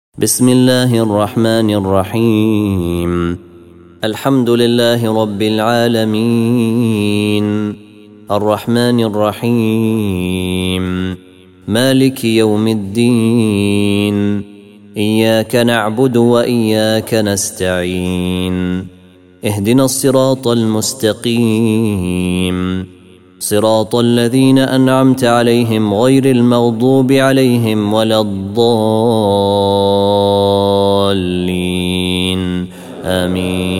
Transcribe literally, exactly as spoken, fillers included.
بسم الله الرحمن الرحيم. الحمد لله رب العالمين، الرحمن الرحيم، مالك يوم الدين، إياك نعبد وإياك نستعين، اهدنا الصراط المستقيم، صراط الذين أنعمت عليهم غير المغضوب عليهم ولا الضالين، آمين.